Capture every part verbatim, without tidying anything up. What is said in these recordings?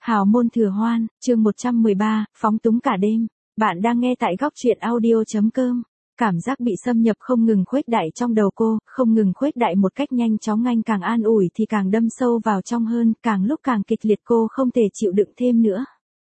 Hào môn thừa hoan, chương một trăm mười ba, phóng túng cả đêm. Bạn đang nghe tại góc truyện audio.com. Cảm giác bị xâm nhập không ngừng khuếch đại trong đầu cô, không ngừng khuếch đại một cách nhanh chóng, anh càng an ủi thì càng đâm sâu vào trong hơn, càng lúc càng kịch liệt, cô không thể chịu đựng thêm nữa.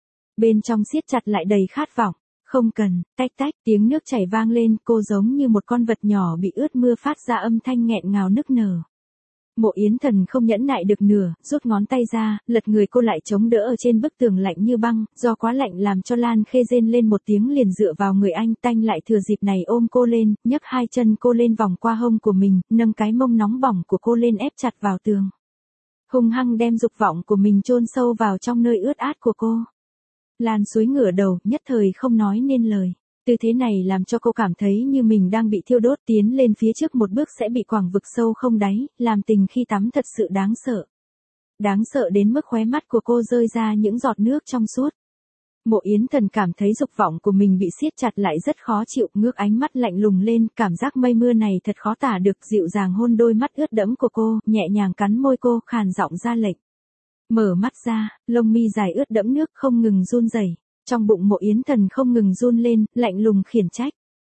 Bên trong siết chặt lại đầy khát vọng. Không cần, tách tách, tiếng nước chảy vang lên, cô giống như một con vật nhỏ bị ướt mưa phát ra âm thanh nghẹn ngào nức nở. Mộ Yến Thần không nhẫn nại được nửa, rút ngón tay ra, lật người cô lại chống đỡ ở trên bức tường lạnh như băng, do quá lạnh làm cho Lan Khê rên lên một tiếng liền dựa vào người anh, tanh lại thừa dịp này ôm cô lên, nhấc hai chân cô lên vòng qua hông của mình, nâng cái mông nóng bỏng của cô lên ép chặt vào tường. Hung hăng đem dục vọng của mình chôn sâu vào trong nơi ướt át của cô. Lan Suối ngửa đầu, nhất thời không nói nên lời. Tư thế này làm cho cô cảm thấy như mình đang bị thiêu đốt, tiến lên phía trước một bước sẽ bị quẳng vực sâu không đáy, làm tình khi tắm thật sự đáng sợ. Đáng sợ đến mức khóe mắt của cô rơi ra những giọt nước trong suốt. Mộ Yến Thần cảm thấy dục vọng của mình bị siết chặt lại rất khó chịu, ngước ánh mắt lạnh lùng lên, cảm giác mây mưa này thật khó tả được, dịu dàng hôn đôi mắt ướt đẫm của cô, nhẹ nhàng cắn môi cô, khàn giọng ra lệnh. Mở mắt ra, lông mi dài ướt đẫm nước không ngừng run rẩy. Trong bụng Mộ Yến Thần không ngừng run lên, lạnh lùng khiển trách.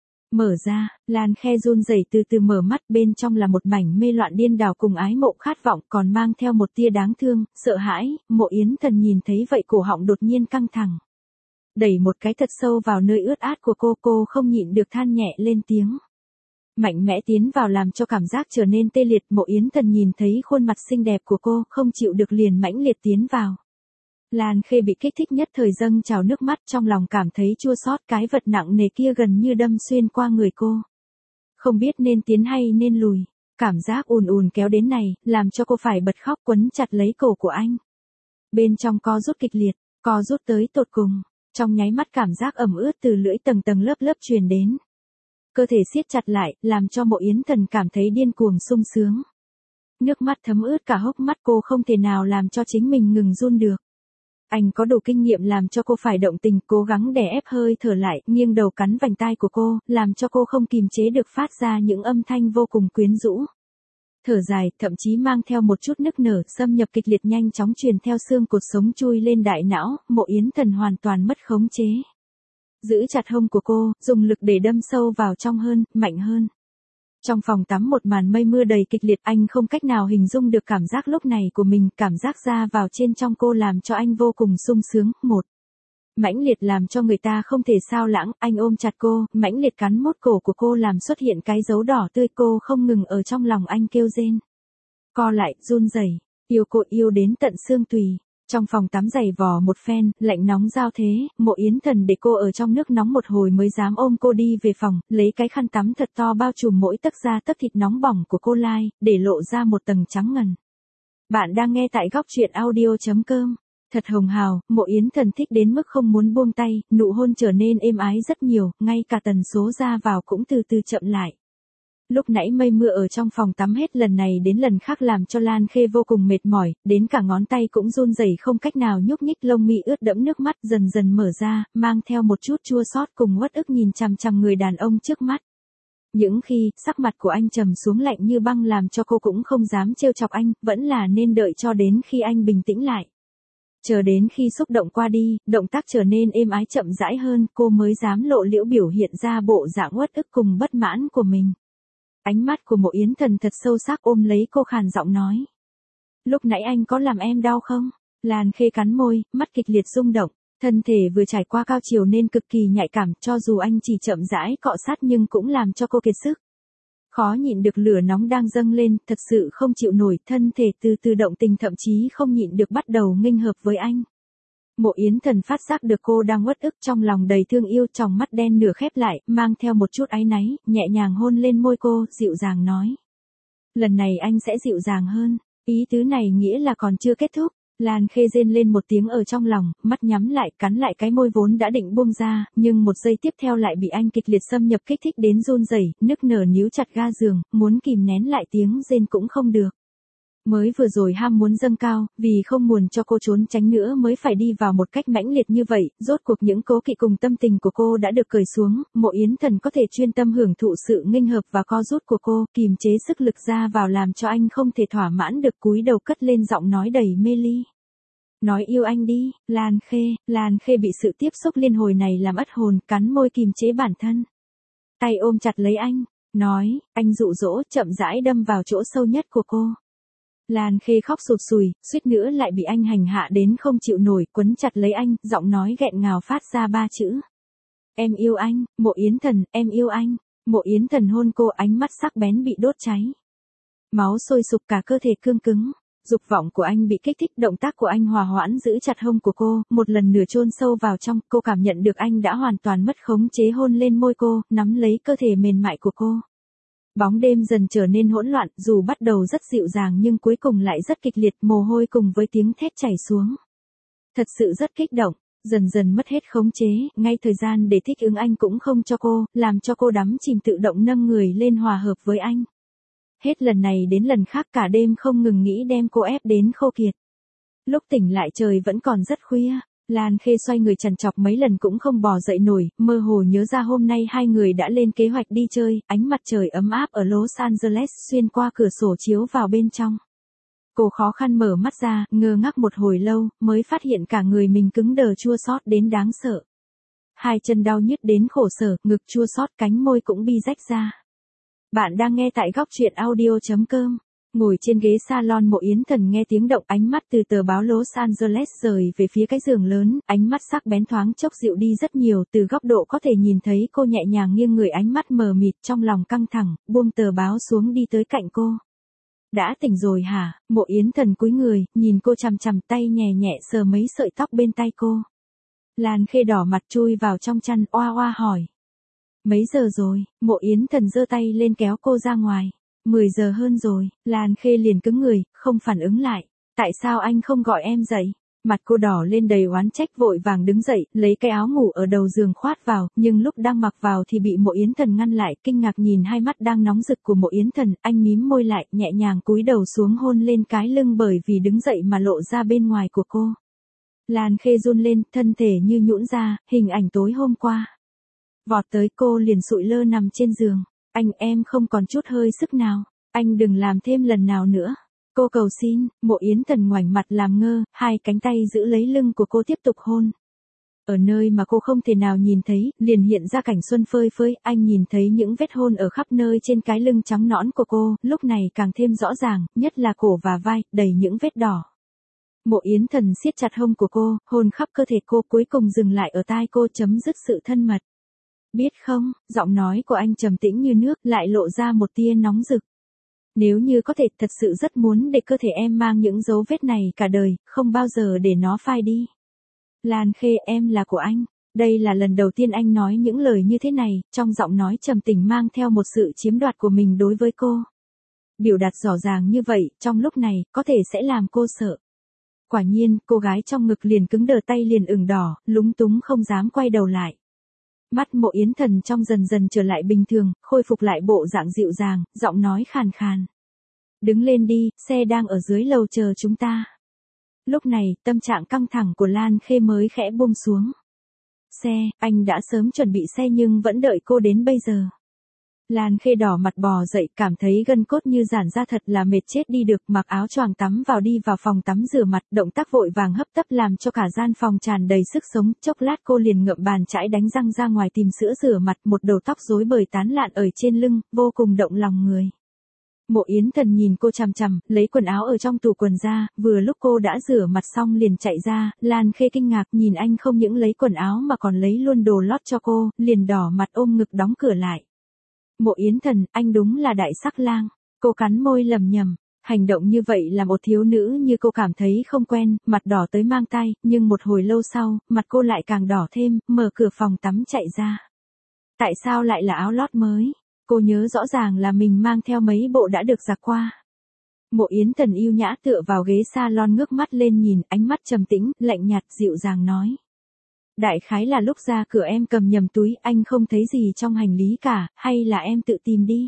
Mở ra, Lan Khe run rẩy từ từ mở mắt, bên trong là một mảnh mê loạn điên đảo cùng ái mộ khát vọng, còn mang theo một tia đáng thương, sợ hãi. Mộ Yến Thần nhìn thấy vậy cổ họng đột nhiên căng thẳng. Đẩy một cái thật sâu vào nơi ướt át của cô, cô không nhịn được than nhẹ lên tiếng. Mạnh mẽ tiến vào làm cho cảm giác trở nên tê liệt. Mộ Yến Thần nhìn thấy khuôn mặt xinh đẹp của cô, không chịu được liền mãnh liệt tiến vào. Lan Khê bị kích thích nhất thời dâng trào nước mắt, trong lòng cảm thấy chua xót, cái vật nặng nề kia gần như đâm xuyên qua người cô. Không biết nên tiến hay nên lùi, cảm giác ùn ùn kéo đến này, làm cho cô phải bật khóc quấn chặt lấy cổ của anh. Bên trong co rút kịch liệt, co rút tới tột cùng, trong nháy mắt cảm giác ẩm ướt từ lưỡi tầng tầng lớp lớp truyền đến. Cơ thể siết chặt lại, làm cho Mộ Yến Thần cảm thấy điên cuồng sung sướng. Nước mắt thấm ướt cả hốc mắt, cô không thể nào làm cho chính mình ngừng run được. Anh có đủ kinh nghiệm làm cho cô phải động tình, cố gắng đè ép hơi thở lại, nghiêng đầu cắn vành tai của cô, làm cho cô không kìm chế được phát ra những âm thanh vô cùng quyến rũ. Thở dài, thậm chí mang theo một chút nức nở, xâm nhập kịch liệt nhanh chóng truyền theo xương cột sống chui lên đại não, Mộ Yến Thần hoàn toàn mất khống chế. Giữ chặt hông của cô, dùng lực để đâm sâu vào trong hơn, mạnh hơn. Trong phòng tắm một màn mây mưa đầy kịch liệt, anh không cách nào hình dung được cảm giác lúc này của mình, cảm giác ra vào trên trong cô làm cho anh vô cùng sung sướng. Một mãnh liệt làm cho người ta không thể sao lãng, anh ôm chặt cô, mãnh liệt cắn mốt cổ của cô làm xuất hiện cái dấu đỏ tươi, cô không ngừng ở trong lòng anh kêu rên. Co lại, run rẩy, yêu cô yêu đến tận xương tùy. Trong phòng tắm dày vò một phen, lạnh nóng giao thế, Mộ Yến Thần để cô ở trong nước nóng một hồi mới dám ôm cô đi về phòng, lấy cái khăn tắm thật to bao trùm mỗi tấc da tấc thịt nóng bỏng của cô lai, để lộ ra một tầng trắng ngần. Bạn đang nghe tại góc truyện audio.com. Thật hồng hào, Mộ Yến Thần thích đến mức không muốn buông tay, nụ hôn trở nên êm ái rất nhiều, ngay cả tần số ra vào cũng từ từ chậm lại. Lúc nãy mây mưa ở trong phòng tắm hết lần này đến lần khác làm cho Lan Khê vô cùng mệt mỏi, đến cả ngón tay cũng run rẩy không cách nào nhúc nhích, lông mi ướt đẫm nước mắt dần dần mở ra, mang theo một chút chua xót cùng uất ức nhìn chằm chằm người đàn ông trước mắt. Những khi, sắc mặt của anh trầm xuống lạnh như băng làm cho cô cũng không dám trêu chọc anh, vẫn là nên đợi cho đến khi anh bình tĩnh lại. Chờ đến khi xúc động qua đi, động tác trở nên êm ái chậm rãi hơn, cô mới dám lộ liễu biểu hiện ra bộ dạng uất ức cùng bất mãn của mình. Ánh mắt của Mộ Yến Thần thật sâu sắc ôm lấy cô khàn giọng nói. Lúc nãy anh có làm em đau không? Lan Khê cắn môi, mắt kịch liệt rung động, thân thể vừa trải qua cao chiều nên cực kỳ nhạy cảm, cho dù anh chỉ chậm rãi cọ sát nhưng cũng làm cho cô kiệt sức. Khó nhịn được lửa nóng đang dâng lên, thật sự không chịu nổi, thân thể từ từ động tình thậm chí không nhịn được bắt đầu nghênh hợp với anh. Mộ Yến Thần phát giác được cô đang uất ức, trong lòng đầy thương yêu, tròng mắt đen nửa khép lại, mang theo một chút áy náy, nhẹ nhàng hôn lên môi cô, dịu dàng nói. Lần này anh sẽ dịu dàng hơn, ý tứ này nghĩa là còn chưa kết thúc. Lan Khê rên lên một tiếng ở trong lòng, mắt nhắm lại, cắn lại cái môi vốn đã định buông ra, nhưng một giây tiếp theo lại bị anh kịch liệt xâm nhập kích thích đến run rẩy, nức nở níu chặt ga giường, muốn kìm nén lại tiếng rên cũng không được. Mới vừa rồi ham muốn dâng cao, vì không muốn cho cô trốn tránh nữa mới phải đi vào một cách mãnh liệt như vậy, rốt cuộc những cố kỵ cùng tâm tình của cô đã được cởi xuống, Mộ Yến Thần có thể chuyên tâm hưởng thụ sự nghênh hợp và co rút của cô, kìm chế sức lực ra vào làm cho anh không thể thỏa mãn được, cúi đầu cất lên giọng nói đầy mê ly. Nói yêu anh đi, Lan Khê, Lan Khê bị sự tiếp xúc liên hồi này làm ất hồn, cắn môi kìm chế bản thân. Tay ôm chặt lấy anh, nói, anh dụ dỗ, chậm rãi đâm vào chỗ sâu nhất của cô. Lan Khê khóc sụt sùi, suýt nữa lại bị anh hành hạ đến không chịu nổi, quấn chặt lấy anh, giọng nói nghẹn ngào phát ra ba chữ. Em yêu anh, Mộ Yến Thần, em yêu anh. Mộ Yến Thần hôn cô, ánh mắt sắc bén bị đốt cháy. Máu sôi sục cả cơ thể cương cứng. Dục vọng của anh bị kích thích, động tác của anh hòa hoãn giữ chặt hông của cô, một lần nửa chôn sâu vào trong, cô cảm nhận được anh đã hoàn toàn mất khống chế hôn lên môi cô, nắm lấy cơ thể mềm mại của cô. Bóng đêm dần trở nên hỗn loạn, dù bắt đầu rất dịu dàng nhưng cuối cùng lại rất kịch liệt, mồ hôi cùng với tiếng thét chảy xuống. Thật sự rất kích động, dần dần mất hết khống chế, ngay thời gian để thích ứng anh cũng không cho cô, làm cho cô đắm chìm tự động nâng người lên hòa hợp với anh. Hết lần này đến lần khác cả đêm không ngừng nghĩ đem cô ép đến khô kiệt. Lúc tỉnh lại trời vẫn còn rất khuya, Lan Khê xoay người trằn trọc mấy lần cũng không bò dậy nổi, mơ hồ nhớ ra hôm nay hai người đã lên kế hoạch đi chơi, ánh mặt trời ấm áp ở Los Angeles xuyên qua cửa sổ chiếu vào bên trong. Cô khó khăn mở mắt ra, ngơ ngác một hồi lâu, mới phát hiện cả người mình cứng đờ chua xót đến đáng sợ. Hai chân đau nhức đến khổ sở, ngực chua xót, cánh môi cũng bi rách ra. Bạn đang nghe tại góc truyện audio chấm com. Ngồi trên ghế salon, Mộ Yến Thần nghe tiếng động, ánh mắt từ tờ báo Los Angeles rời về phía cái giường lớn, ánh mắt sắc bén thoáng chốc dịu đi rất nhiều, từ góc độ có thể nhìn thấy cô nhẹ nhàng nghiêng người, ánh mắt mờ mịt, trong lòng căng thẳng, buông tờ báo xuống đi tới cạnh cô. Đã tỉnh rồi hả? Mộ Yến Thần cúi người, nhìn cô chằm chằm, tay nhẹ nhẹ sờ mấy sợi tóc bên tay cô. Lan Khê đỏ mặt chui vào trong chăn, oa oa hỏi. Mấy giờ rồi? Mộ Yến Thần giơ tay lên kéo cô ra ngoài. Mười giờ hơn rồi. Lan Khê liền cứng người, không phản ứng lại. Tại sao anh không gọi em dậy? Mặt cô đỏ lên đầy oán trách, vội vàng đứng dậy, lấy cái áo ngủ ở đầu giường khoát vào, nhưng lúc đang mặc vào thì bị Mộ Yến Thần ngăn lại, kinh ngạc nhìn hai mắt đang nóng rực của Mộ Yến Thần, anh mím môi lại, nhẹ nhàng cúi đầu xuống hôn lên cái lưng bởi vì đứng dậy mà lộ ra bên ngoài của cô. Lan Khê run lên, thân thể như nhũn ra, hình ảnh tối hôm qua. Vọt tới, cô liền sụi lơ nằm trên giường. Anh, em không còn chút hơi sức nào. Anh đừng làm thêm lần nào nữa. Cô cầu xin. Mộ Yến Thần ngoảnh mặt làm ngơ, hai cánh tay giữ lấy lưng của cô tiếp tục hôn. Ở nơi mà cô không thể nào nhìn thấy, liền hiện ra cảnh xuân phơi phới, anh nhìn thấy những vết hôn ở khắp nơi trên cái lưng trắng nõn của cô, lúc này càng thêm rõ ràng, nhất là cổ và vai, đầy những vết đỏ. Mộ Yến Thần siết chặt hông của cô, hôn khắp cơ thể cô, cuối cùng dừng lại ở tai cô, chấm dứt sự thân mật. Biết không, giọng nói của anh trầm tĩnh như nước, lại lộ ra một tia nóng rực. Nếu như có thể, thật sự rất muốn để cơ thể em mang những dấu vết này cả đời, không bao giờ để nó phai đi. Lan Khê, em là của anh. Đây là lần đầu tiên anh nói những lời như thế này, trong giọng nói trầm tĩnh mang theo một sự chiếm đoạt của mình đối với cô. Biểu đạt rõ ràng như vậy, trong lúc này, có thể sẽ làm cô sợ. Quả nhiên, cô gái trong ngực liền cứng đờ, tay liền ửng đỏ, lúng túng không dám quay đầu lại. Mắt Mộ Yến Thần trong dần dần trở lại bình thường, khôi phục lại bộ dạng dịu dàng, giọng nói khàn khàn. Đứng lên đi, xe đang ở dưới lầu chờ chúng ta. Lúc này, tâm trạng căng thẳng của Lan Khê mới khẽ buông xuống. Xe, anh đã sớm chuẩn bị xe nhưng vẫn đợi cô đến bây giờ. Lan Khê đỏ mặt bò dậy, cảm thấy gân cốt như giãn ra, thật là mệt chết đi được, mặc áo choàng tắm vào đi vào phòng tắm rửa mặt, động tác vội vàng hấp tấp làm cho cả gian phòng tràn đầy sức sống, chốc lát cô liền ngậm bàn chải đánh răng ra ngoài tìm sữa rửa mặt, một đầu tóc rối bời tán lạn ở trên lưng, vô cùng động lòng người. Mộ Yến Thần nhìn cô chằm chằm, lấy quần áo ở trong tủ quần ra, vừa lúc cô đã rửa mặt xong liền chạy ra, Lan Khê kinh ngạc nhìn anh không những lấy quần áo mà còn lấy luôn đồ lót cho cô, liền đỏ mặt ôm ngực đóng cửa lại. Mộ Yến Thần, anh đúng là đại sắc lang. Cô cắn môi lầm nhầm. Hành động như vậy là một thiếu nữ như cô cảm thấy không quen, mặt đỏ tới mang tay, nhưng một hồi lâu sau, mặt cô lại càng đỏ thêm, mở cửa phòng tắm chạy ra. Tại sao lại là áo lót mới? Cô nhớ rõ ràng là mình mang theo mấy bộ đã được giặt qua. Mộ Yến Thần yêu nhã tựa vào ghế salon ngước mắt lên nhìn, ánh mắt trầm tĩnh, lạnh nhạt, dịu dàng nói. Đại khái là lúc ra cửa em cầm nhầm túi, anh không thấy gì trong hành lý cả, hay là em tự tìm đi.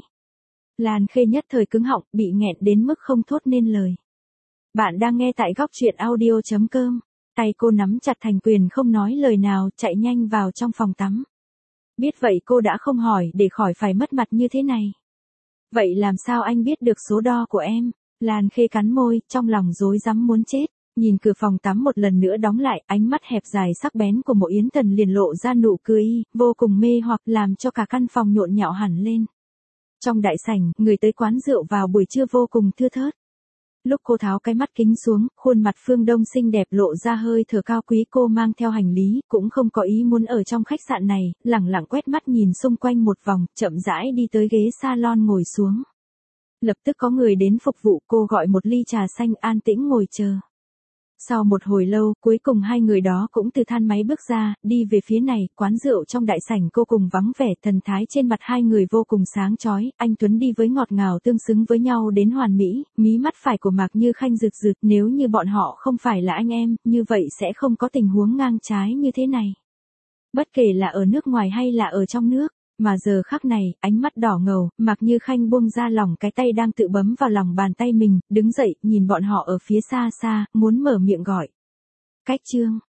Lan Khê nhất thời cứng họng, bị nghẹn đến mức không thốt nên lời. Bạn đang nghe tại góc truyện audio chấm com. Tay cô nắm chặt thành quyền không nói lời nào, chạy nhanh vào trong phòng tắm. Biết vậy cô đã không hỏi để khỏi phải mất mặt như thế này. Vậy làm sao anh biết được số đo của em? Lan Khê cắn môi, trong lòng rối rắm muốn chết. Nhìn cửa phòng tắm một lần nữa đóng lại, ánh mắt hẹp dài sắc bén của Mộ Yến Thần liền lộ ra nụ cười y, vô cùng mê hoặc làm cho cả căn phòng nhộn nhạo hẳn lên. Trong đại sảnh, người tới quán rượu vào buổi trưa vô cùng thưa thớt. Lúc cô tháo cái mắt kính xuống, khuôn mặt Phương Đông xinh đẹp lộ ra hơi thở cao quý, cô mang theo hành lý, cũng không có ý muốn ở trong khách sạn này, lẳng lặng quét mắt nhìn xung quanh một vòng, chậm rãi đi tới ghế salon ngồi xuống. Lập tức có người đến phục vụ, cô gọi một ly trà xanh an tĩnh ngồi chờ. Sau một hồi lâu, cuối cùng hai người đó cũng từ thang máy bước ra, đi về phía này, quán rượu trong đại sảnh cô cùng vắng vẻ, thần thái trên mặt hai người vô cùng sáng chói, anh Tuấn đi với ngọt ngào tương xứng với nhau đến hoàn mỹ, mí mắt phải của Mạc Như Khanh rực rực, nếu như bọn họ không phải là anh em, như vậy sẽ không có tình huống ngang trái như thế này. Bất kể là ở nước ngoài hay là ở trong nước. Mà giờ khắc này, ánh mắt đỏ ngầu, Mạc Như Khanh buông ra lòng cái tay đang tự bấm vào lòng bàn tay mình, đứng dậy, nhìn bọn họ ở phía xa xa, muốn mở miệng gọi. Cách chương